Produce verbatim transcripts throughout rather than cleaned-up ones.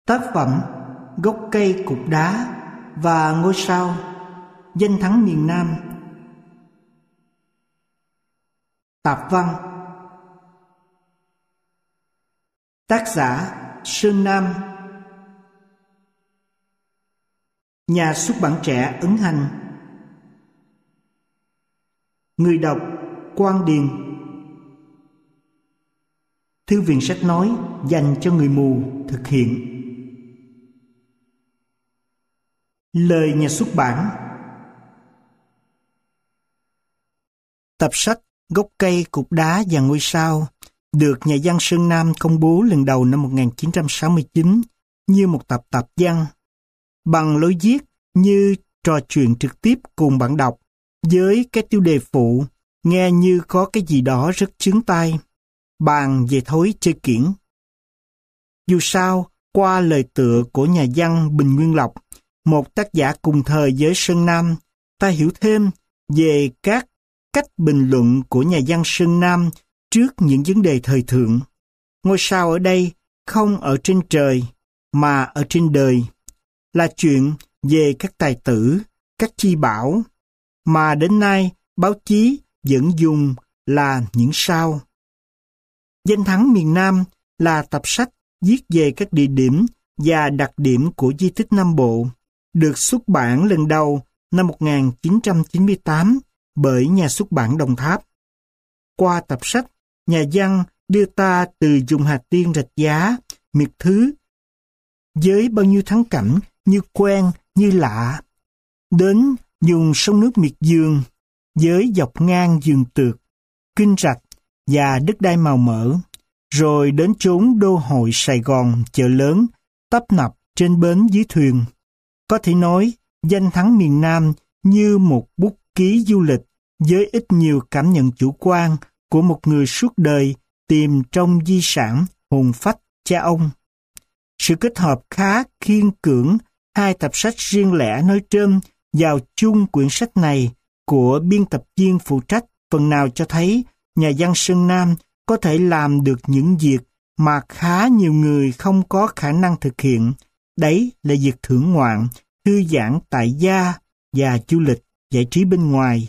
Tác phẩm Gốc cây cục đá và ngôi sao, danh thắng miền Nam. Tạp văn. Tác giả Sơn Nam. Nhà xuất bản Trẻ Ấn Hành. Người đọc Quang Điền. Thư viện sách nói dành cho người mù thực hiện. Lời nhà xuất bản. Tập sách Gốc cây cục đá và ngôi sao được nhà văn Sơn Nam công bố lần đầu năm một nghìn chín trăm sáu mươi chín như một tập tập văn, bằng lối viết như trò chuyện trực tiếp cùng bạn đọc, với cái tiêu đề phụ nghe như có cái gì đó rất chướng tai, bàn về thói chơi kiển. Dù sao, qua lời tựa của nhà văn Bình Nguyên Lộc, một tác giả cùng thời với Sơn Nam, ta hiểu thêm về các cách bình luận của nhà văn Sơn Nam trước những vấn đề thời thượng. Ngôi sao ở đây không ở trên trời, mà ở trên đời, là chuyện về các tài tử, các chi bảo, mà đến nay báo chí vẫn dùng là những sao. Danh thắng miền Nam là tập sách viết về các địa điểm và đặc điểm của di tích Nam Bộ, được xuất bản lần đầu năm một nghìn chín trăm chín mươi tám bởi nhà xuất bản Đồng Tháp. Qua tập sách, nhà văn đưa ta từ vùng Hà Tiên Rạch Giá, miệt thứ, với bao nhiêu thắng cảnh như quen, như lạ, đến vùng sông nước miệt vườn, với dọc ngang vườn tược, kinh rạch và đất đai màu mỡ, rồi đến chốn đô hội Sài Gòn, chợ lớn, tấp nập trên bến dưới thuyền. Có thể nói, danh thắng miền Nam như một bút ký du lịch với ít nhiều cảm nhận chủ quan của một người suốt đời tìm trong di sản hồn phách cha ông. Sự kết hợp khá khiên cưỡng hai tập sách riêng lẻ nói trên vào chung quyển sách này của biên tập viên phụ trách phần nào cho thấy nhà văn Sơn Nam có thể làm được những việc mà khá nhiều người không có khả năng thực hiện. Đấy là việc thưởng ngoạn, thư giãn tại gia và du lịch giải trí bên ngoài.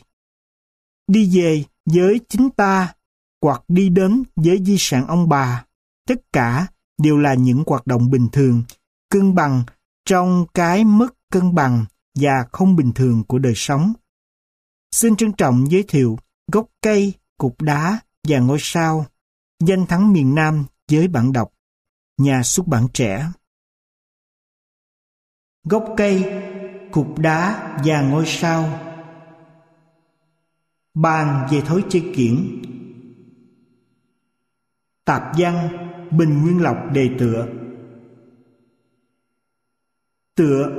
Đi về với chính ta hoặc đi đến với di sản ông bà, tất cả đều là những hoạt động bình thường, cân bằng trong cái mất cân bằng và không bình thường của đời sống. Xin trân trọng giới thiệu Gốc cây, cục đá và ngôi sao, danh thắng miền Nam với bạn đọc, nhà xuất bản Trẻ. Gốc cây, cục đá và ngôi sao. Bàn về thói chơi kiển. Tạp văn Bình Nguyên Lộc đề tựa. Tựa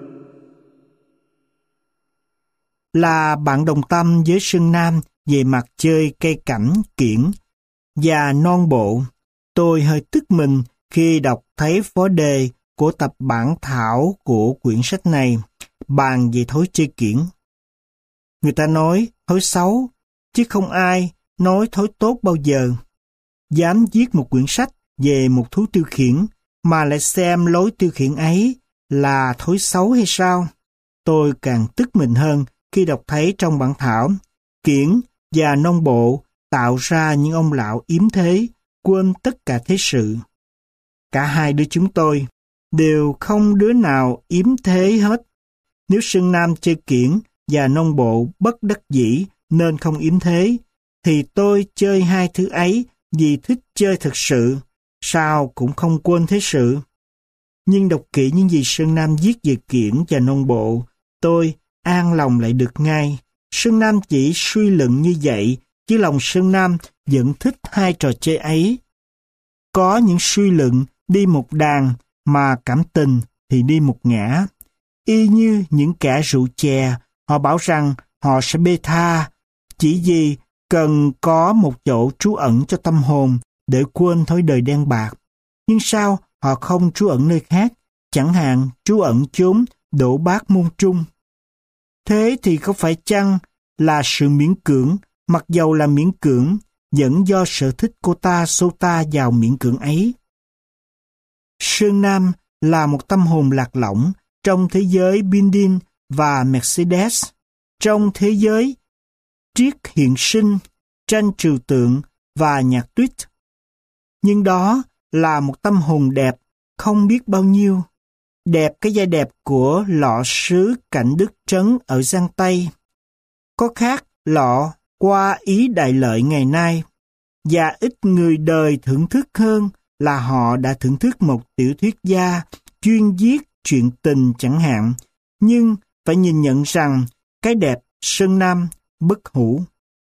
là bạn đồng tâm với Sơn Nam về mặt chơi cây cảnh kiển và non bộ. Tôi hơi tức mình khi đọc thấy phó đề của tập bản thảo của quyển sách này, bàn về thói chơi kiển. Người ta nói thói xấu, chứ không ai nói thói tốt bao giờ. Dám viết một quyển sách về một thú tiêu khiển mà lại xem lối tiêu khiển ấy là thói xấu hay sao? Tôi càng tức mình hơn khi đọc thấy trong bản thảo, kiển và nông bộ tạo ra những ông lão yếm thế, quên tất cả thế sự. Cả hai đứa chúng tôi đều không đứa nào yếm thế hết. Nếu Sơn Nam chơi kiển và nông bộ bất đắc dĩ nên không yếm thế, thì tôi chơi hai thứ ấy vì thích chơi thật sự, sao cũng không quên thế sự. Nhưng đọc kỹ những gì Sơn Nam viết về kiển và nông bộ, tôi an lòng lại được ngay. Sơn Nam chỉ suy luận như vậy, chứ lòng Sơn Nam vẫn thích hai trò chơi ấy. Có những suy luận đi một đàn, mà cảm tình thì đi một ngã. Y như những kẻ rượu chè, họ bảo rằng họ sẽ bê tha, chỉ vì cần có một chỗ trú ẩn cho tâm hồn để quên thói đời đen bạc. Nhưng sao họ không trú ẩn nơi khác, chẳng hạn trú ẩn chốn đổ bát môn trung? Thế thì có phải chăng là sự miễn cưỡng, mặc dầu là miễn cưỡng, vẫn do sở thích cô ta xô ta vào miễn cưỡng ấy? Sơn Nam là một tâm hồn lạc lõng trong thế giới Bindin và Mercedes, trong thế giới triết hiện sinh, tranh trừu tượng và nhạc tuyết. Nhưng đó là một tâm hồn đẹp không biết bao nhiêu, đẹp cái giai đẹp của lọ sứ Cảnh Đức Trấn ở Giang Tây. Có khác lọ qua Ý Đại Lợi ngày nay, và ít người đời thưởng thức hơn là họ đã thưởng thức một tiểu thuyết gia chuyên viết chuyện tình chẳng hạn, nhưng phải nhìn nhận rằng cái đẹp Sơn Nam bất hủ.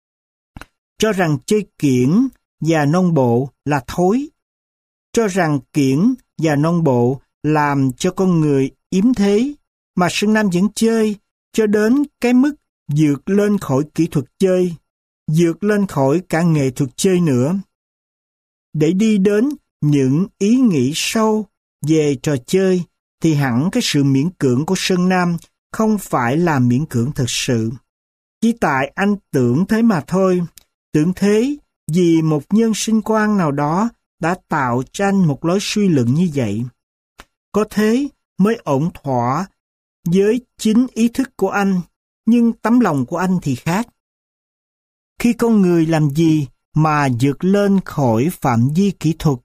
Cho rằng chơi kiển và non bộ là thối, cho rằng kiển và non bộ làm cho con người yếm thế, mà Sơn Nam vẫn chơi cho đến cái mức vượt lên khỏi kỹ thuật chơi, vượt lên khỏi cả nghệ thuật chơi nữa. Để đi đến những ý nghĩ sâu về trò chơi thì hẳn cái sự miễn cưỡng của Sơn Nam không phải là miễn cưỡng thật sự. Chỉ tại anh tưởng thế mà thôi, tưởng thế vì một nhân sinh quan nào đó đã tạo cho anh một lối suy luận như vậy. Có thế mới ổn thỏa với chính ý thức của anh, nhưng tấm lòng của anh thì khác. Khi con người làm gì mà vượt lên khỏi phạm vi kỹ thuật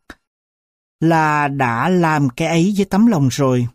là đã làm cái ấy với tấm lòng rồi.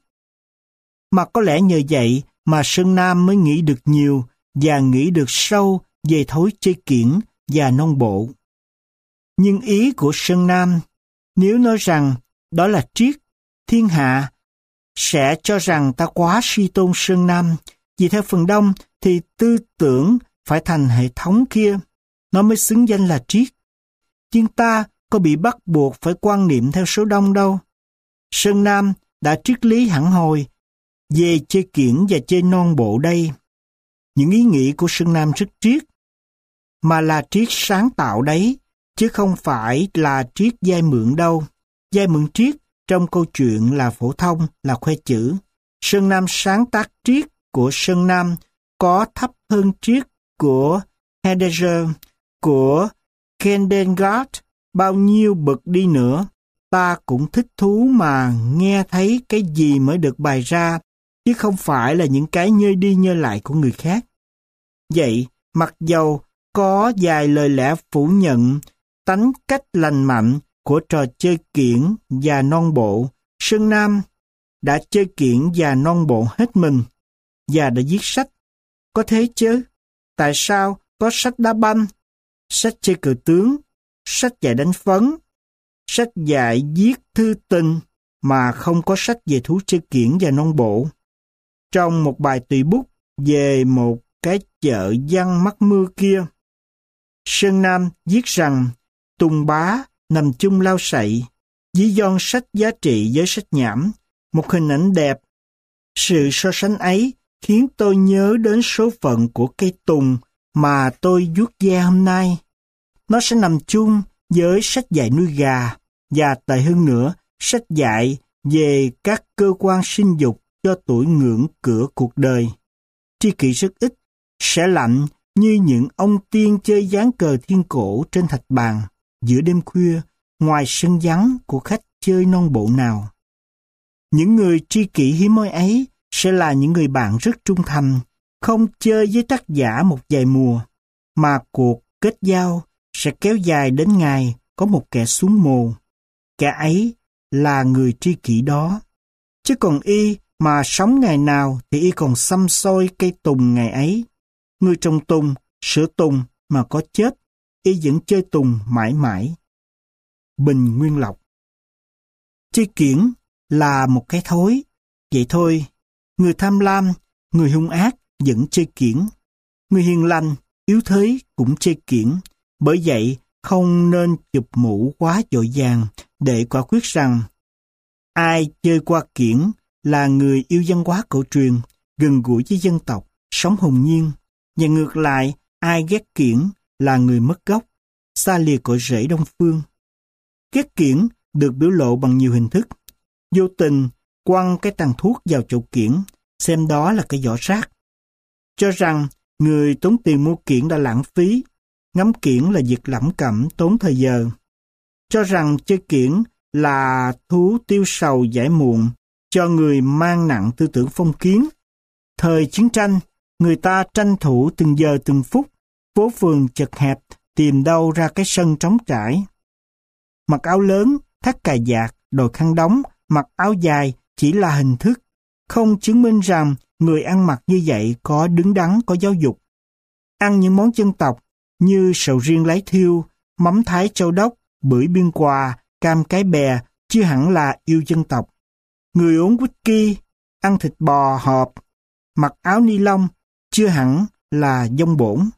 Mà có lẽ nhờ vậy mà Sơn Nam mới nghĩ được nhiều và nghĩ được sâu về thói chơi kiển và non bộ. Nhưng ý của Sơn Nam, nếu nói rằng đó là triết, thiên hạ sẽ cho rằng ta quá suy tôn Sơn Nam, vì theo phần đông thì tư tưởng phải thành hệ thống kia, nó mới xứng danh là triết. Nhưng ta có bị bắt buộc phải quan niệm theo số đông đâu. Sơn Nam đã triết lý hẳn hồi về chơi kiển và chơi non bộ đây. Những ý nghĩ của Sơn Nam rất triết, mà là triết sáng tạo đấy, chứ không phải là triết vay mượn đâu. Vay mượn triết trong câu chuyện là phổ thông, là khoe chữ. Sơn Nam sáng tác triết của Sơn Nam có thấp hơn triết của Heidegger, của Kierkegaard bao nhiêu bậc đi nữa. Ta cũng thích thú mà nghe thấy cái gì mới được bày ra, chứ không phải là những cái nhơi đi nhơi lại của người khác. Vậy, mặc dầu có vài lời lẽ phủ nhận tánh cách lành mạnh của trò chơi kiển và non bộ, Sơn Nam đã chơi kiển và non bộ hết mình và đã viết sách. Có thế chứ, tại sao có sách đá banh, sách chơi cờ tướng, sách dạy đánh phấn, sách dạy viết thư tình mà không có sách về thú chơi kiển và non bộ? Trong một bài tùy bút về một cái chợ văn mắc mưa kia, Sơn Nam viết rằng Tùng Bá nằm chung lao sậy, dí don sách giá trị với sách nhảm, một hình ảnh đẹp. Sự so sánh ấy khiến tôi nhớ đến số phận của cây tùng mà tôi vuốt ve hôm nay. Nó sẽ nằm chung với sách dạy nuôi gà, và tệ hơn nữa, sách dạy về các cơ quan sinh dục cho tuổi ngưỡng cửa cuộc đời. Tri kỷ rất ít, sẽ lạnh như những ông tiên chơi ván cờ thiên cổ trên thạch bàn giữa đêm khuya, ngoài sân vắng của khách chơi non bộ nào. Những người tri kỷ hiếm hoi ấy sẽ là những người bạn rất trung thành, không chơi với tác giả một vài mùa, mà cuộc kết giao sẽ kéo dài đến ngày có một kẻ xuống mồ. Kẻ ấy là người tri kỷ đó. Chứ còn y mà sống ngày nào thì y còn xăm xôi cây tùng ngày ấy. Người trồng tùng, sửa tùng mà có chết, y vẫn chơi tùng mãi mãi. Bình Nguyên Lộc. Chơi kiển là một cái thói, vậy thôi. Người tham lam, người hung ác vẫn chơi kiển. Người hiền lành, yếu thế cũng chơi kiển. Bởi vậy, không nên chụp mũ quá vội vàng để quả quyết rằng ai chơi qua kiển là người yêu văn hóa cổ truyền, gần gũi với dân tộc, sống hồn nhiên. Và ngược lại, ai ghét kiển là người mất gốc, xa lìa cội rễ Đông Phương. Ghét kiển được biểu lộ bằng nhiều hình thức. Vô tình quăng cái tàn thuốc vào chậu kiển, xem đó là cái giỏ rác. Cho rằng người tốn tiền mua kiển đã lãng phí, ngắm kiển là việc lẩm cẩm tốn thời giờ. Cho rằng chơi kiển là thú tiêu sầu giải muộn, cho người mang nặng tư tưởng phong kiến. Thời chiến tranh, người ta tranh thủ từng giờ từng phút, phố phường chật hẹp, tìm đâu ra cái sân trống trải. Mặc áo lớn, thắt cà vạt, đội khăn đóng, mặc áo dài chỉ là hình thức, không chứng minh rằng người ăn mặc như vậy có đứng đắn, có giáo dục. Ăn những món dân tộc như sầu riêng lái thiêu, mắm thái châu đốc, bưởi biên hòa, cam cái bè chưa hẳn là yêu dân tộc. Người uống whisky, ăn thịt bò hộp, mặc áo ni lông chưa hẳn là dông bổn.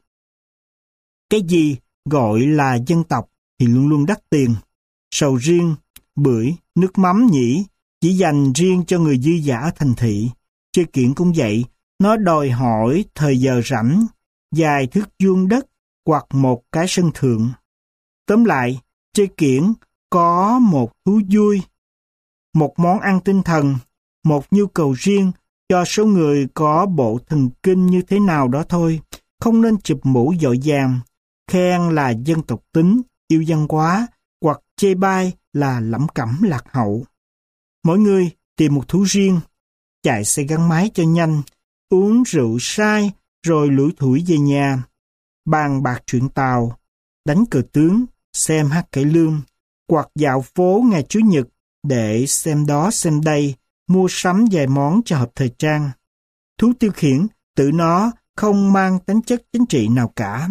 Cái gì gọi là dân tộc thì luôn luôn đắt tiền. Sầu riêng, bưởi, nước mắm nhỉ chỉ dành riêng cho người dư dả ở thành thị. Chơi kiển cũng vậy, nó đòi hỏi thời giờ rảnh, vài thước vuông đất hoặc một cái sân thượng. Tóm lại, chơi kiển có một thú vui, một món ăn tinh thần, một nhu cầu riêng cho số người có bộ thần kinh như thế nào đó thôi. Không nên chụp mũ dội vàng, khen là dân tộc tính, yêu văn hóa, hoặc chê bai là lẩm cẩm lạc hậu. Mỗi người tìm một thú riêng, chạy xe gắn máy cho nhanh, uống rượu sai rồi lủi thủi về nhà, bàn bạc chuyện Tàu, đánh cờ tướng, xem hát cải lương, hoặc dạo phố ngày Chủ nhật để xem đó xem đây, mua sắm vài món cho hợp thời trang. Thú tiêu khiển tự nó không mang tính chất chính trị nào cả.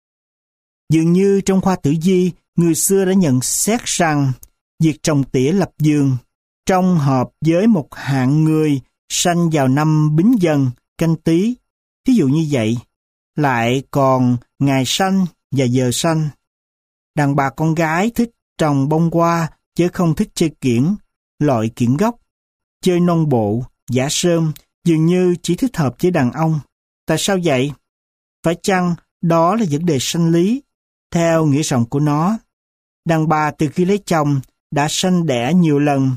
Dường như trong khoa tử vi, người xưa đã nhận xét rằng việc trồng tỉa lập vườn trong hợp với một hạng người sanh vào năm Bính Dần, Canh Tý, thí dụ như vậy, lại còn ngày sanh và giờ sanh. Đàn bà con gái thích trồng bông hoa chứ không thích chơi kiển, loại kiển gốc. Chơi nông bộ, giả sơm dường như chỉ thích hợp với đàn ông. Tại sao vậy? Phải chăng đó là vấn đề sanh lý, theo nghĩa rộng của nó? Đàn bà từ khi lấy chồng đã sanh đẻ nhiều lần.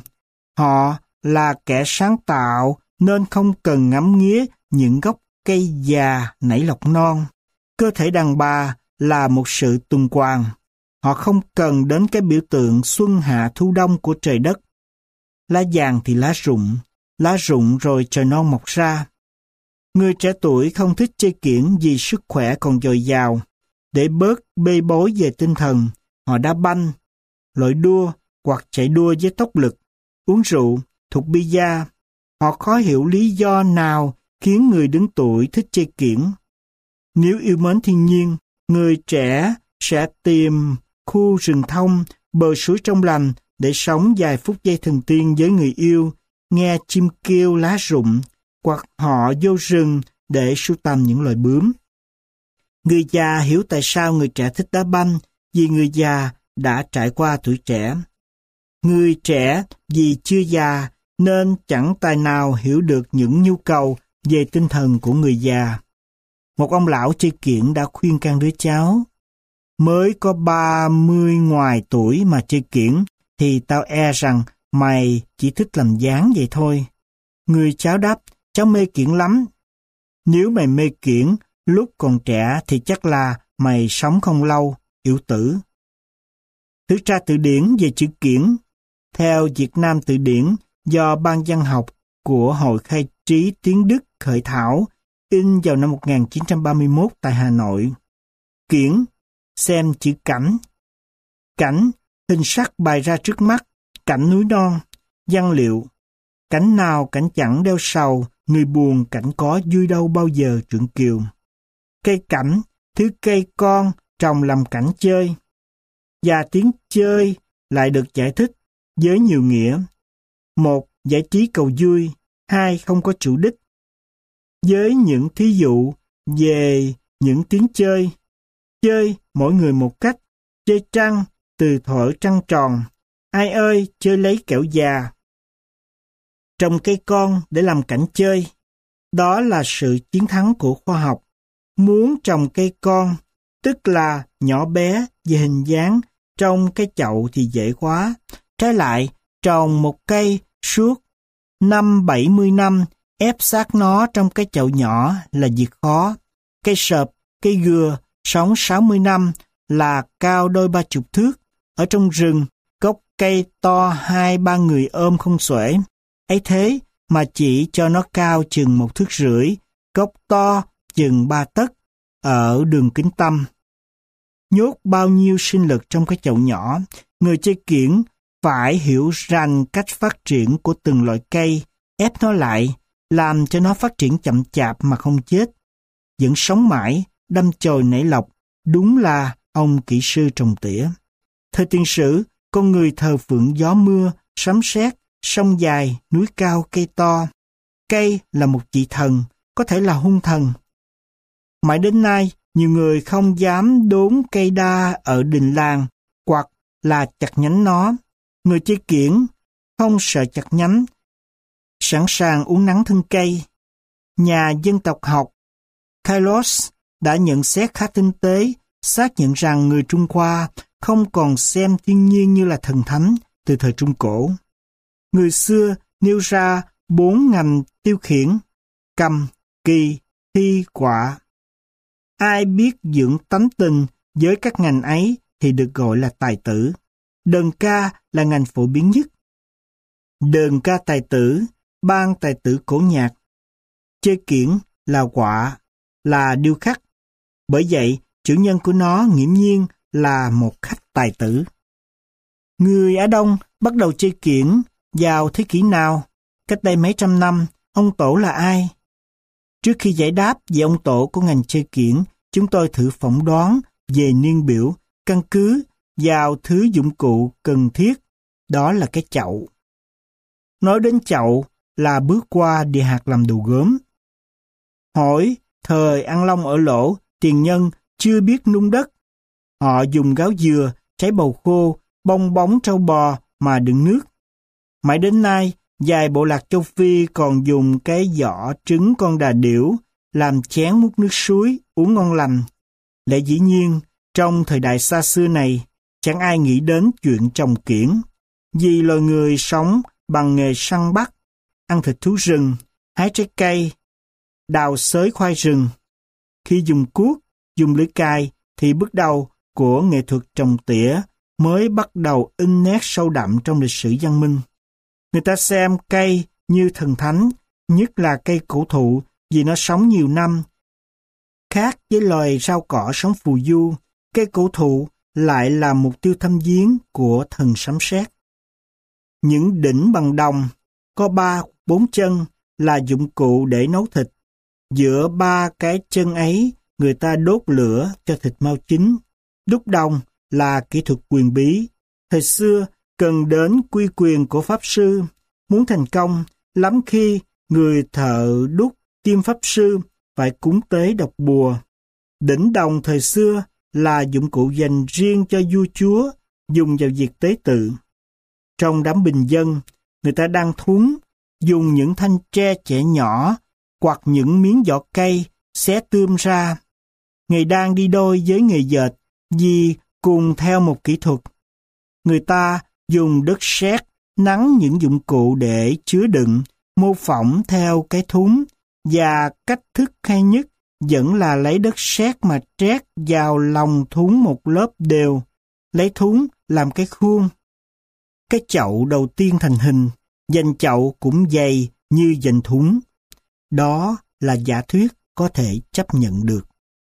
Họ là kẻ sáng tạo nên không cần ngắm nghía những gốc cây già nảy lọc non. Cơ thể đàn bà là một sự tuần hoàn. Họ không cần đến cái biểu tượng xuân hạ thu đông của trời đất. Lá vàng thì lá rụng, lá rụng rồi trời non mọc ra. Người trẻ tuổi không thích chơi kiển vì sức khỏe còn dồi dào. Để bớt bê bối về tinh thần, họ đá banh, lội đua hoặc chạy đua với tốc lực, uống rượu, thuộc bia. Họ khó hiểu lý do nào khiến người đứng tuổi thích chơi kiển. Nếu yêu mến thiên nhiên, người trẻ sẽ tìm khu rừng thông, bờ suối trong lành để sống vài phút giây thần tiên với người yêu, nghe chim kêu lá rụng, hoặc họ vô rừng để sưu tầm những loài bướm. Người già hiểu tại sao người trẻ thích đá banh, vì người già đã trải qua tuổi trẻ. Người trẻ vì chưa già nên chẳng tài nào hiểu được những nhu cầu về tinh thần của người già. Một ông lão chơi kiển đã khuyên can đứa cháu: mới có ba mươi ngoài tuổi mà chơi kiển thì tao e rằng mày chỉ thích làm dáng vậy thôi. Người cháu đáp: cháu mê kiển lắm. Nếu mày mê kiển lúc còn trẻ thì chắc là mày sống không lâu, yểu tử. Thử tra từ điển về chữ kiển. Theo Việt Nam Từ điển do Ban Văn học của Hội Khai trí tiếng Đức khởi thảo, in vào năm một nghìn chín trăm ba mươi mốt tại Hà Nội. Kiển, xem chữ cảnh. Cảnh, hình sắc bày ra trước mắt, cảnh núi non. Văn liệu, cảnh nào cảnh chẳng đeo sầu, người buồn cảnh có vui đâu bao giờ trượng kiều. Cây cảnh, thứ cây con trồng làm cảnh chơi. Và tiếng chơi lại được giải thích với nhiều nghĩa. Một, giải trí cầu vui. Hai, không có chủ đích. Với những thí dụ về những tiếng chơi. Chơi mỗi người một cách. Chơi trăng, từ thuở trăng tròn. Ai ơi, chơi lấy kẹo già. Trồng cây con để làm cảnh chơi. Đó là sự chiến thắng của khoa học. Muốn trồng cây con, tức là nhỏ bé về hình dáng, trong cái chậu thì dễ quá. Trái lại, trồng một cây suốt năm bảy mươi năm, ép sát nó trong cái chậu nhỏ là việc khó. Cây sợp, cây gừa, sống sáu mươi năm là cao đôi ba chục thước. Ở trong rừng, gốc cây to hai ba người ôm không xuể. Ấy thế mà chỉ cho nó cao chừng một thước rưỡi, gốc to chừng ba tấc ở đường kính tăm. Nhốt bao nhiêu sinh lực trong cái chậu nhỏ, người chơi kiển phải hiểu rành cách phát triển của từng loại cây, ép nó lại, làm cho nó phát triển chậm chạp mà không chết. Vẫn sống mãi, đâm chồi nảy lộc, đúng là ông kỹ sư trồng tỉa. Thời tiền sử, con người thờ phượng gió mưa, sấm sét, sông dài, núi cao, cây to. Cây là một vị thần, có thể là hung thần. Mãi đến nay, nhiều người không dám đốn cây đa ở đình làng hoặc là chặt nhánh nó. Người chơi kiển không sợ chặt nhánh, sẵn sàng uống nắng thân cây. Nhà dân tộc học Kairos đã nhận xét khá tinh tế, xác nhận rằng người Trung Hoa không còn xem thiên nhiên như là thần thánh từ thời Trung Cổ. Người xưa nêu ra bốn ngành tiêu khiển: cầm, kỳ, thi, quả. Ai biết dưỡng tánh tình với các ngành ấy thì được gọi là tài tử. Đờn ca là ngành phổ biến nhất. Đờn ca tài tử, ban tài tử cổ nhạc. Chơi kiển là họa, là điêu khắc. Bởi vậy, chủ nhân của nó nghiễm nhiên là một khách tài tử. Người Á Đông bắt đầu chơi kiển vào thế kỷ nào? Cách đây mấy trăm năm, ông tổ là ai? Trước khi giải đáp về ông tổ của ngành chơi kiển, chúng tôi thử phỏng đoán về niên biểu, căn cứ vào thứ dụng cụ cần thiết, đó là cái chậu. Nói đến chậu là bước qua địa hạt làm đồ gốm. Hỏi thời An Long ở Lỗ, tiền nhân chưa biết nung đất. Họ dùng gáo dừa, trái bầu khô, bong bóng trâu bò mà đựng nước. Mãi đến nay, vài bộ lạc châu Phi còn dùng cái vỏ trứng con đà điểu làm chén múc nước suối uống ngon lành. Lẽ dĩ nhiên, trong thời đại xa xưa này, chẳng ai nghĩ đến chuyện trồng kiển, vì loài người sống bằng nghề săn bắt, ăn thịt thú rừng, hái trái cây, đào xới khoai rừng. Khi dùng cuốc, dùng lưỡi cày thì bước đầu của nghệ thuật trồng tỉa mới bắt đầu in nét sâu đậm trong lịch sử văn minh. Người ta xem cây như thần thánh, nhất là cây cổ thụ vì nó sống nhiều năm. Khác với loài rau cỏ sống phù du, cây cổ thụ lại là mục tiêu thăm viếng của thần sấm sét. Những đỉnh bằng đồng, có ba, bốn chân là dụng cụ để nấu thịt. Giữa ba cái chân ấy, người ta đốt lửa cho thịt mau chín. Đúc đồng là kỹ thuật quyền bí. Thời xưa cần đến quy quyền của pháp sư. Muốn thành công, lắm khi người thợ đúc kim pháp sư phải cúng tế độc bùa. Đỉnh đồng thời xưa là dụng cụ dành riêng cho vua chúa, dùng vào việc tế tự. Trong đám bình dân, người ta đang thúng, dùng những thanh tre chẻ nhỏ hoặc những miếng vỏ cây xé tươm ra. Nghề đan đi đôi với nghề dệt vì cùng theo một kỹ thuật. Người ta dùng đất sét nắn những dụng cụ để chứa đựng, mô phỏng theo cái thúng, và cách thức hay nhất vẫn là lấy đất sét mà trét vào lòng thúng một lớp đều, lấy thúng làm cái khuôn. Cái chậu đầu tiên thành hình, dành chậu cũng dày như dành thúng. Đó là giả thuyết có thể chấp nhận được.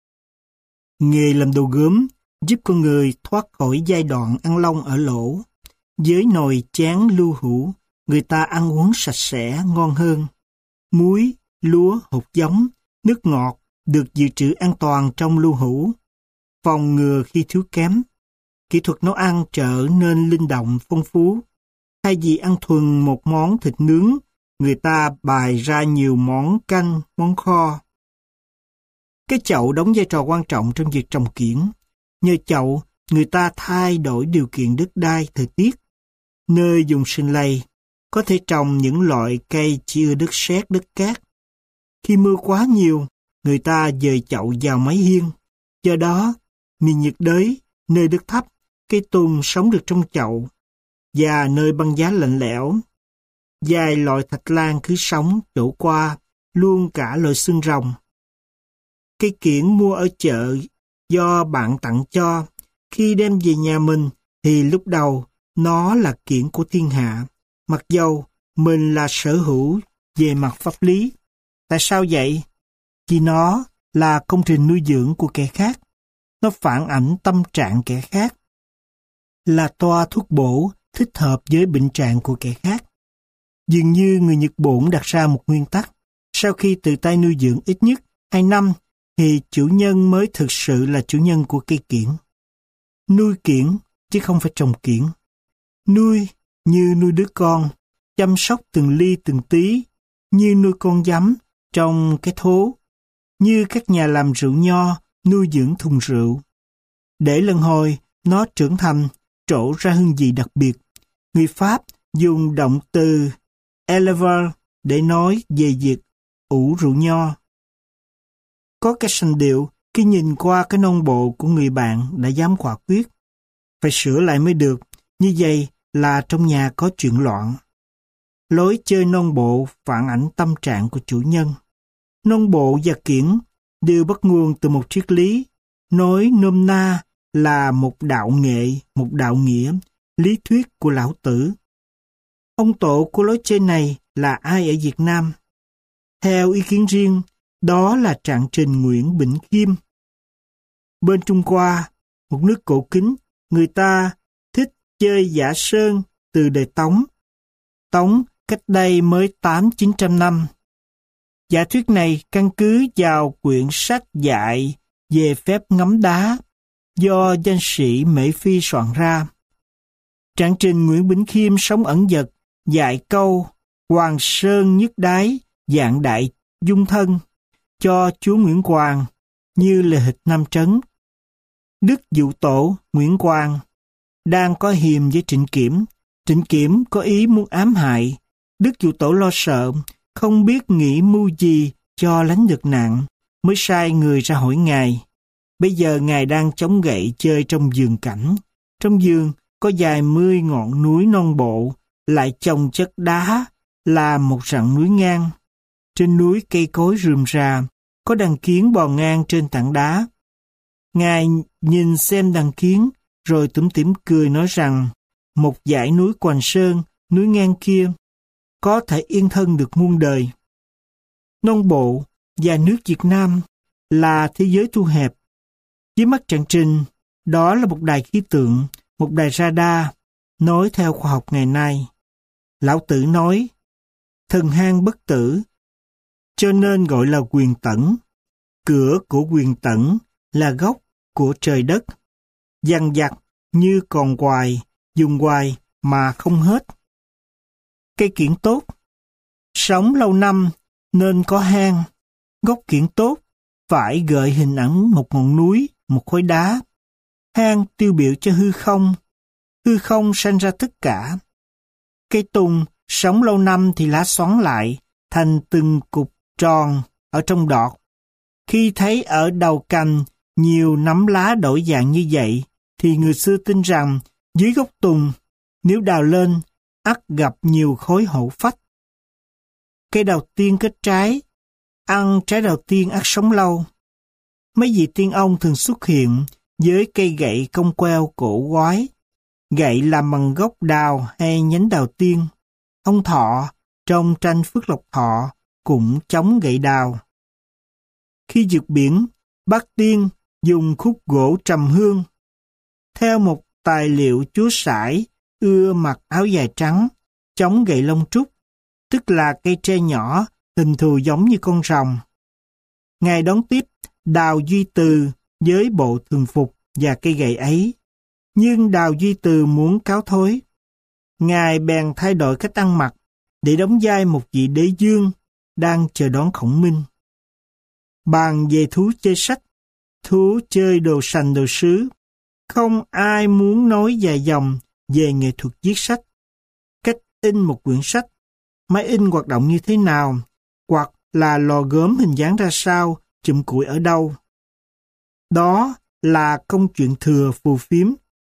Nghề làm đồ gốm giúp con người thoát khỏi giai đoạn ăn lông ở lỗ. Với nồi chén lưu hữu, người ta ăn uống sạch sẽ, ngon hơn. Muối, lúa, hột giống, nước ngọt được dự trữ an toàn trong lưu hữu, phòng ngừa khi thiếu kém. Kỹ thuật nấu ăn trở nên linh động, phong phú. Thay vì ăn thuần một món thịt nướng, người ta bày ra nhiều món canh, món kho. Cái chậu đóng vai trò quan trọng trong việc trồng kiển. Nhờ chậu, người ta thay đổi điều kiện đất đai, thời tiết. Nơi vùng sinh lầy, có thể trồng những loại cây chỉ ưa đất sét, đất cát. Khi mưa quá nhiều, người ta dời chậu vào mái hiên. Do đó, miền nhiệt đới, nơi đất thấp, cây tùng sống được trong chậu, và nơi băng giá lạnh lẽo. Vài loại thạch lan cứ sống chỗ qua, luôn cả loại xương rồng. Cây kiển mua ở chợ do bạn tặng cho, khi đem về nhà mình thì lúc đầu nó là kiển của thiên hạ, mặc dầu mình là sở hữu về mặt pháp lý. Tại sao vậy? Vì nó là công trình nuôi dưỡng của kẻ khác. Nó phản ảnh tâm trạng kẻ khác. Là toa thuốc bổ thích hợp với bệnh trạng của kẻ khác. Dường như người Nhật Bổn đặt ra một nguyên tắc. Sau khi tự tay nuôi dưỡng ít nhất hai năm, thì chủ nhân mới thực sự là chủ nhân của cây kiểng. Nuôi kiểng chứ không phải trồng kiểng. Nuôi như nuôi đứa con, chăm sóc từng ly từng tí, như nuôi con giấm trong cái thố, như các nhà làm rượu nho nuôi dưỡng thùng rượu. Để lần hồi nó trưởng thành, trổ ra hương vị đặc biệt. Người Pháp dùng động từ élever để nói về việc ủ rượu nho. Có cái sành điệu khi nhìn qua cái non bộ của người bạn đã dám quả quyết. Phải sửa lại mới được, như vậy là trong nhà có chuyện loạn. Lối chơi non bộ phản ảnh tâm trạng của chủ nhân. Non bộ và kiểng đều bắt nguồn từ một triết lý, nói nôm na là một đạo nghệ, một đạo nghĩa, lý thuyết của Lão Tử. Ông tổ của lối chơi này là ai ở Việt Nam? Theo ý kiến riêng, đó là Trạng Trình Nguyễn Bỉnh Khiêm. Bên Trung Hoa, một nước cổ kính, người ta thích chơi giả sơn từ đời Tống. Tống cách đây mới tám chín trăm năm. Giả thuyết này căn cứ vào quyển sách dạy về phép ngắm đá do danh sĩ Mễ Phi soạn ra. Trạng Trình Nguyễn Bỉnh Khiêm sống ẩn dật, dạy câu Hoàng Sơn nhất đái, dạng đại dung thân cho chúa Nguyễn Quang như lời hịch Nam Trấn. Đức Dụ Tổ Nguyễn Quang đang có hiềm với Trịnh Kiểm. Trịnh Kiểm có ý muốn ám hại. Đức Dụ Tổ lo sợ, không biết nghĩ mưu gì cho lánh được nạn, mới sai người ra hỏi Ngài. Bây giờ Ngài đang chống gậy chơi trong vườn cảnh. Trong vườn có vài mươi ngọn núi non bộ, lại chồng chất đá là một rặng núi ngang. Trên núi cây cối rườm rà, có đàn kiến bò ngang trên tảng đá. Ngài nhìn xem đàn kiến, rồi tủm tỉm cười nói rằng, một dãy núi Quỳnh Sơn, núi ngang kia, có thể yên thân được muôn đời. Non bộ và nước Việt Nam là thế giới thu hẹp. Dưới mắt Trạng Trình, đó là một đài khí tượng, một đài radar, nói theo khoa học ngày nay. Lão Tử nói, thần hang bất tử, cho nên gọi là quyền tẩn. Cửa của quyền tẩn là gốc của trời đất. Dằng dặc như còn hoài, dùng hoài mà không hết. Cây kiểng tốt, sống lâu năm nên có hang. Gốc kiểng tốt phải gợi hình ảnh một ngọn núi, một khối đá. Hang tiêu biểu cho hư không. Hư không sanh ra tất cả. Cây tùng sống lâu năm thì lá xoắn lại thành từng cục tròn ở trong đọt. Khi thấy ở đầu cành nhiều nắm lá đổi dạng như vậy, thì người xưa tin rằng dưới gốc tùng, nếu đào lên, ắt gặp nhiều khối hậu phách. Cây đào tiên kết trái, ăn trái đào tiên ắt sống lâu. Mấy vị tiên ông thường xuất hiện với cây gậy cong queo cổ quái. Gậy làm bằng gốc đào hay nhánh đào tiên. Ông Thọ trong tranh Phước Lộc Thọ cũng chống gậy đào. Khi vượt biển, bác Tiên dùng khúc gỗ trầm hương. Theo một tài liệu chúa Sải ưa mặc áo dài trắng, chống gậy lông trúc, tức là cây tre nhỏ, hình thù giống như con rồng. Ngài đón tiếp Đào Duy Từ với bộ thường phục và cây gậy ấy. Nhưng Đào Duy Từ muốn cáo thối. Ngài bèn thay đổi cách ăn mặc để đóng vai một vị đế dương đang chờ đón Khổng Minh. Bàn về thú chơi sách, thú chơi đồ sành đồ sứ. Không ai muốn nói dài dòng về nghệ thuật viết sách, cách in một quyển sách, máy in hoạt động như thế nào, hoặc là lò gốm hình dáng ra sao, chùm củi ở đâu. Đó là công chuyện thừa phù phiếm.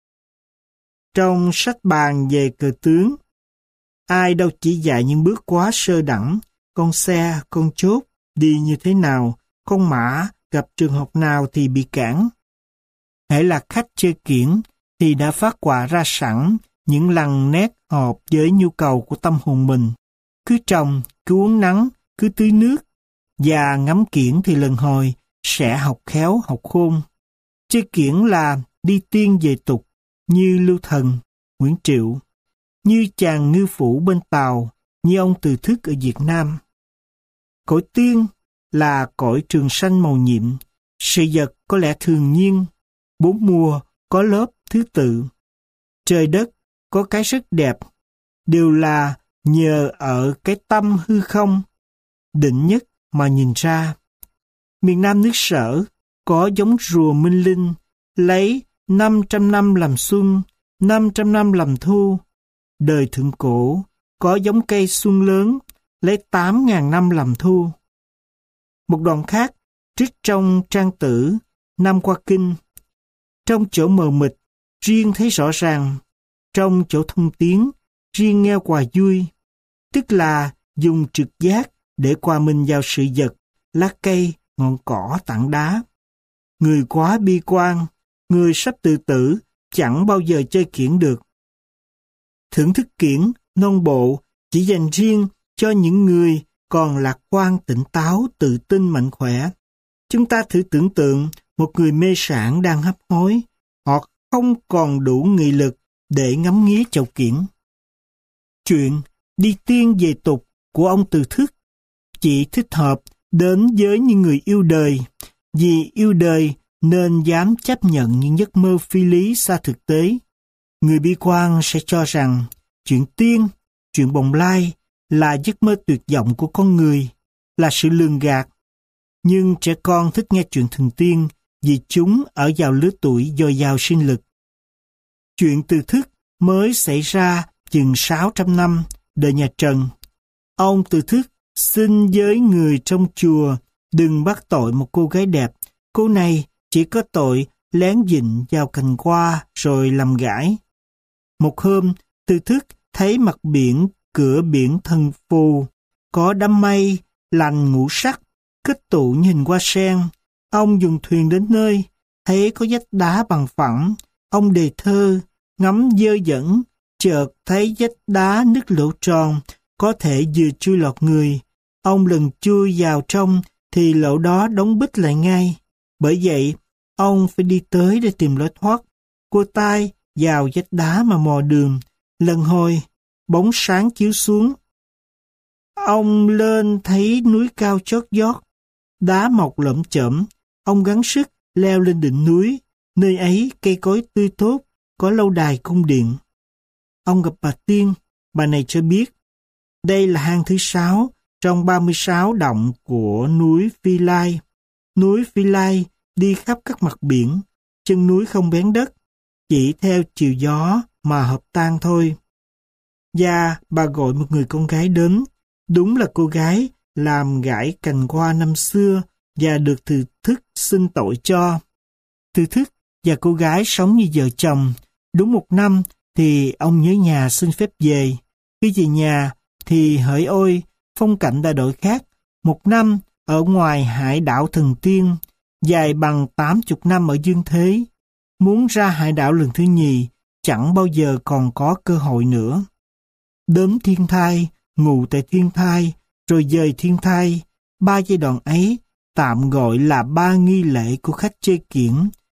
Trong sách bàn về cờ tướng, ai đâu chỉ dạy những bước quá sơ đẳng, con xe, con chốt, đi như thế nào, con mã gặp trường hợp nào thì bị cản. Hễ là khách chơi kiểng thì đã phát họa ra sẵn những lằn nét hợp với nhu cầu của tâm hồn mình. cứ trồng, cứ uống nắng, cứ tưới nước, và ngắm kiển thì lần hồi sẽ học khéo học khôn. Chơi kiển là đi tiên về tục, như Lưu Thần, Nguyễn Triệu, như chàng ngư phủ bên Tàu, như ông Từ Thức ở Việt Nam. Cõi tiên là cõi trường sanh màu nhiệm, sự vật có lẽ thường nhiên, bốn mùa có lớp thứ tự. Trời đất có cái rất đẹp, đều là nhờ ở cái tâm hư không, định nhất mà nhìn ra. Miền Nam nước Sở có giống rùa Minh Linh, lấy năm trăm năm làm xuân, năm trăm năm làm thu. Đời thượng cổ có giống cây xuân lớn, lấy tám ngàn năm làm thu. Một đoạn khác trích trong Trang Tử, Nam Qua Kinh. Trong chỗ mờ mịt, riêng thấy rõ ràng, trong chỗ thông tiếng, riêng nghe quà vui. Tức là dùng trực giác để qua mình vào sự vật, lá cây, ngọn cỏ, tảng đá. Người quá bi quan, người sắp tự tử, chẳng bao giờ chơi kiển được. Thưởng thức kiển, non bộ chỉ dành riêng cho những người còn lạc quan, tỉnh táo, tự tin, mạnh khỏe. Chúng ta thử tưởng tượng một người mê sản đang hấp hối, họ không còn đủ nghị lực để ngắm nghía chầu kiển. Chuyện đi tiên về tục của ông Từ Thức chỉ thích hợp đến với những người yêu đời, vì yêu đời nên dám chấp nhận những giấc mơ phi lý xa thực tế. Người bi quan sẽ cho rằng chuyện tiên, chuyện bồng lai là giấc mơ tuyệt vọng của con người, là sự lường gạt. Nhưng trẻ con thích nghe chuyện thần tiên vì chúng ở vào lứa tuổi dồi dào sinh lực. Chuyện Từ Thức mới xảy ra chừng sáu trăm năm đời nhà Trần. Ông Từ Thức xin với người trong chùa đừng bắt tội một cô gái đẹp. Cô này chỉ có tội lén dịnh vào cành hoa rồi làm gãi. Một hôm, Từ Thức thấy mặt biển cửa biển Thần Phù có đám mây lành ngũ sắc kết tụ như hình hoa sen. Ông dùng thuyền đến nơi, thấy có vách đá bằng phẳng. Ông đề thơ, ngắm dơ dẫn, chợt thấy vách đá nứt lỗ tròn, có thể vừa chui lọt người. Ông lần chui vào trong thì lỗ đó đóng bít lại ngay. Bởi vậy, ông phải đi tới để tìm lối thoát. Cua tay vào vách đá mà mò đường. Lần hồi, bóng sáng chiếu xuống. Ông lên thấy núi cao chót vót, đá mọc lởm chởm. Ông gắng sức leo lên đỉnh núi. Nơi ấy cây cối tươi tốt, có lâu đài cung điện. Ông gặp bà Tiên. Bà này cho biết, đây là hang thứ sáu trong ba mươi sáu động của núi Phi Lai. Núi Phi Lai đi khắp các mặt biển, chân núi không bén đất, chỉ theo chiều gió mà hợp tan thôi. Và bà gọi một người con gái đến, đúng là cô gái làm gãi cành hoa năm xưa và được Từ Thức xin tội cho. Từ Thức và cô gái sống như vợ chồng. Đúng một năm thì ông nhớ nhà xin phép về. Khi về nhà thì hỡi ôi, phong cảnh đã đổi khác. Một năm ở ngoài hải đảo Thần Tiên, dài bằng tám chục năm ở dương thế. Muốn ra hải đảo lần thứ nhì, chẳng bao giờ còn có cơ hội nữa. Đến thiên thai, ngủ tại thiên thai, rồi dời thiên thai. Ba giai đoạn ấy tạm gọi là ba nghi lễ của khách chơi kiển.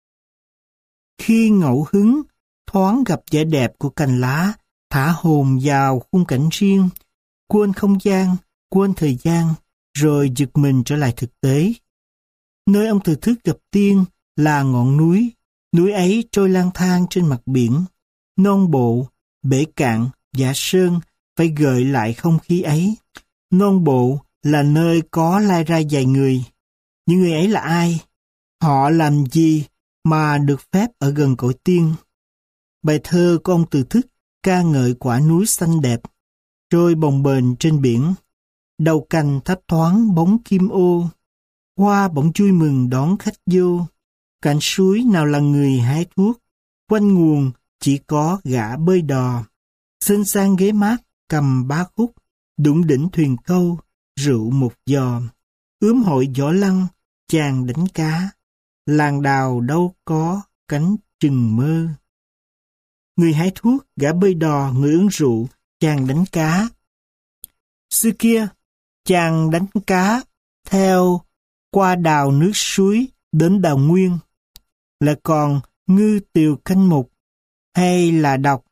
Khi ngẫu hứng, thoáng gặp vẻ đẹp của cành lá, thả hồn vào khung cảnh riêng, quên không gian, quên thời gian, rồi giật mình trở lại thực tế. Nơi ông Từ Thức gặp Tiên là ngọn núi, núi ấy trôi lang thang trên mặt biển. Non bộ, bể cạn, Dạ Sơn phải gợi lại không khí ấy. Non bộ là nơi có lai ra vài người. Những người ấy là ai? Họ làm gì mà được phép ở gần cõi tiên? Bài thơ của ông Từ Thức ca ngợi quả núi xanh đẹp, trôi bồng bềnh trên biển. Đầu cành thấp thoáng bóng kim ô, hoa bỗng vui mừng đón khách vô. Cạnh suối nào là người hái thuốc, quanh nguồn chỉ có gã bơi đò. Xin sang ghế mát cầm bá khúc, đụng đỉnh thuyền câu, rượu một giò. Ướm hội giỏ lăng, chàng đánh cá, làng đào đâu có cánh chừng mơ. Người hái thuốc, gã bơi đò, người uống rượu, chàng đánh cá. Xưa kia, chàng đánh cá theo qua đào nước suối đến đào nguyên, lại còn ngư tiều canh mục hay là đọc.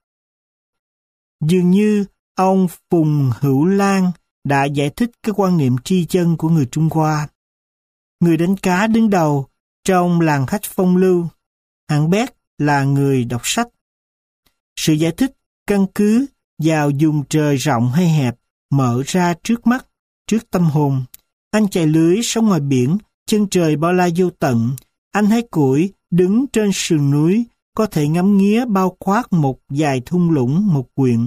Dường như ông Phùng Hữu Lan đã giải thích cái quan niệm tri chân của người Trung Hoa. Người đánh cá đứng đầu trong làng khách phong lưu, hạng bét là người đọc sách. Sự giải thích căn cứ vào vùng trời rộng hay hẹp mở ra trước mắt, trước tâm hồn. Anh chài lưới sống ngoài biển, chân trời bao la vô tận. Anh hái củi, đứng trên sườn núi, có thể ngắm nghía bao quát một vài thung lũng, một quyện.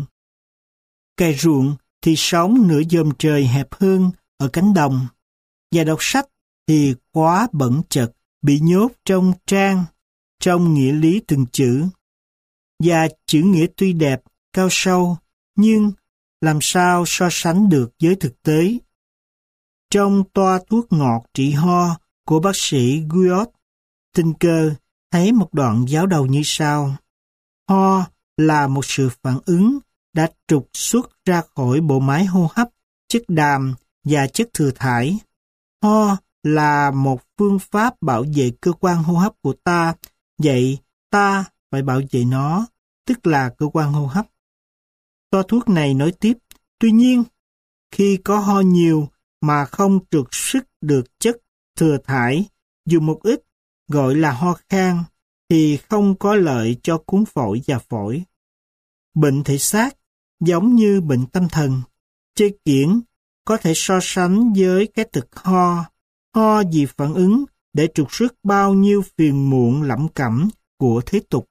Cày ruộng thì sống nửa dòm trời hẹp hơn ở cánh đồng. Và đọc sách thì quá bẩn chật, bị nhốt trong trang, trong nghĩa lý từng chữ. Và chữ nghĩa tuy đẹp, cao sâu, nhưng làm sao so sánh được với thực tế. Trong toa thuốc ngọt trị ho của bác sĩ Guyot, tình cờ thấy một đoạn giáo đầu như sau. Ho là một sự phản ứng đã trục xuất ra khỏi bộ máy hô hấp, chất đàm và chất thừa thải. Ho là một phương pháp bảo vệ cơ quan hô hấp của ta, vậy ta phải bảo vệ nó, tức là cơ quan hô hấp. Toa thuốc này nói tiếp, tuy nhiên, khi có ho nhiều mà không trục xuất được chất thừa thải, dù một ít, gọi là ho khan, thì không có lợi cho cuống phổi và phổi. Bệnh thể xác giống như bệnh tâm thần. Chê kiển có thể so sánh với cái thực ho. Ho vì phản ứng để trục xuất bao nhiêu phiền muộn lẩm cẩm của thế tục.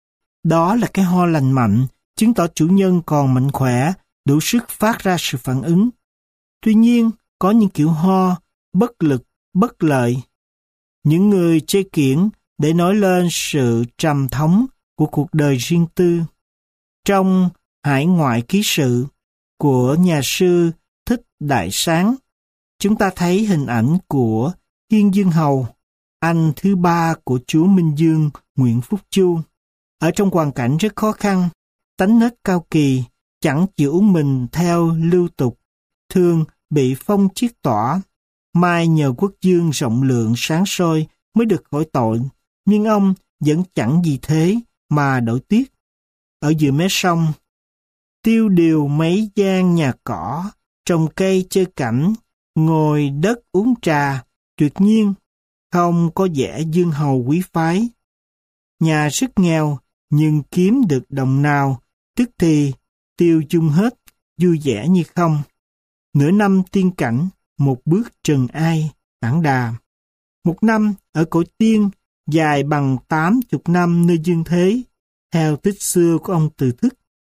Đó là cái ho lành mạnh, chứng tỏ chủ nhân còn mạnh khỏe, đủ sức phát ra sự phản ứng. Tuy nhiên, có những kiểu ho, bất lực, bất lợi. Những người chê kiển để nói lên sự trầm thống của cuộc đời riêng tư. Trong Hải ngoại ký sự của nhà sư Thích Đại Sáng, chúng ta thấy hình ảnh của Hiên Dương Hầu, anh thứ ba của chúa Minh Dương Nguyễn Phúc Chu. Ở trong hoàn cảnh rất khó khăn, tánh nết cao kỳ, chẳng chịu uống mình theo lưu tục, thường bị phong chiết tỏa. Mai nhờ quốc dương rộng lượng sáng soi mới được khỏi tội, nhưng ông vẫn chẳng gì thế mà đổi tiếc. Ở giữa mé sông, tiêu điều mấy gian nhà cỏ, trồng cây chơi cảnh, ngồi đất uống trà, tuyệt nhiên, không có vẻ dương hầu quý phái. Nhà rất nghèo, nhưng kiếm được đồng nào, tức thì tiêu chung hết, vui vẻ như không. Nửa năm tiên cảnh, một bước trần ai, tản đà. Một năm ở cõi tiên, dài bằng tám chục năm nơi dương thế, theo tích xưa của ông Từ Thức.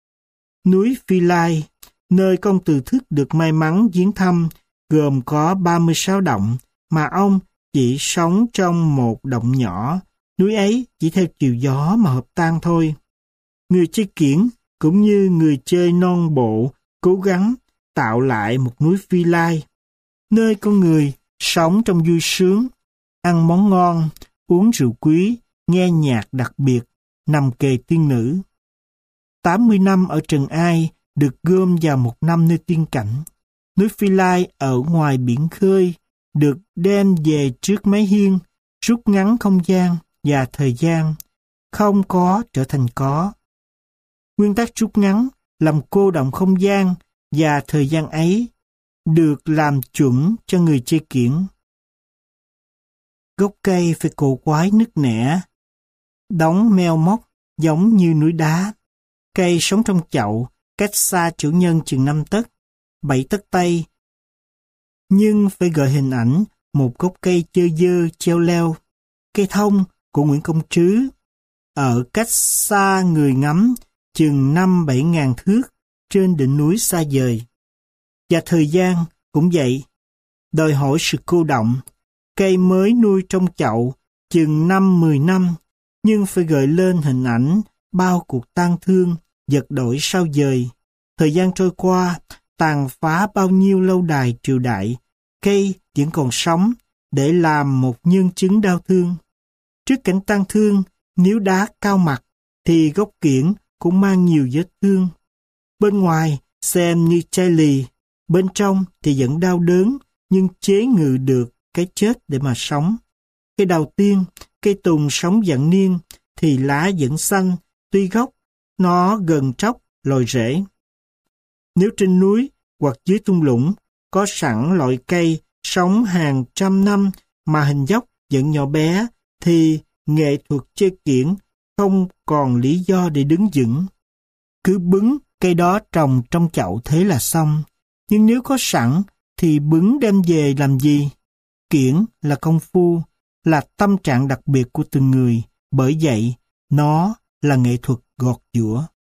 Núi Phi Lai, nơi ông Từ Thức được may mắn viếng thăm, gồm có ba mươi sáu động, mà ông chỉ sống trong một động nhỏ. Núi ấy chỉ theo chiều gió mà hợp tan thôi. Người chơi kiển cũng như người chơi non bộ cố gắng tạo lại một núi Phi Lai, nơi con người sống trong vui sướng, ăn món ngon, uống rượu quý, nghe nhạc đặc biệt, nằm kề tiên nữ. tám mươi năm ở Trần Ai được gom vào một năm nơi tiên cảnh. Núi Phi Lai ở ngoài biển khơi được đem về trước mái hiên, rút ngắn không gian và thời gian, không có trở thành có. Nguyên tắc rút ngắn làm cô động không gian và thời gian ấy được làm chuẩn cho người chơi kiển. Gốc cây phải cổ quái nứt nẻ, đóng meo móc giống như núi đá. Cây sống trong chậu, cách xa chủ nhân chừng năm tấc, bảy tấc tây. Nhưng phải gợi hình ảnh một gốc cây chơ dơ treo leo, cây thông của Nguyễn Công Trứ, ở cách xa người ngắm chừng năm bảy ngàn thước trên đỉnh núi xa vời. Và thời gian cũng vậy, đòi hỏi sự cô động. Cây mới nuôi trong chậu chừng năm mười năm, nhưng phải gợi lên hình ảnh bao cuộc tang thương, vật đổi sao dời. Thời gian trôi qua, tàn phá bao nhiêu lâu đài triều đại, cây vẫn còn sống để làm một nhân chứng đau thương. Trước cảnh tang thương, nếu đá cao mặt, thì gốc kiển cũng mang nhiều vết thương. Bên ngoài xem như chai lì, Bên trong thì vẫn đau đớn, nhưng chế ngự được cái chết để mà sống. Cây đầu tiên, cây tùng sống vạn niên, thì lá vẫn xanh, tuy gốc, nó gần tróc, lồi rễ. Nếu trên núi hoặc dưới thung lũng có sẵn loại cây sống hàng trăm năm mà hình dốc vẫn nhỏ bé, thì nghệ thuật chơi kiển không còn lý do để đứng vững. Cứ bứng cây đó trồng trong chậu thế là xong. Nhưng nếu có sẵn thì bứng đem về làm gì? Kiển là công phu, là tâm trạng đặc biệt của từng người. Bởi vậy, nó là nghệ thuật gọt giũa.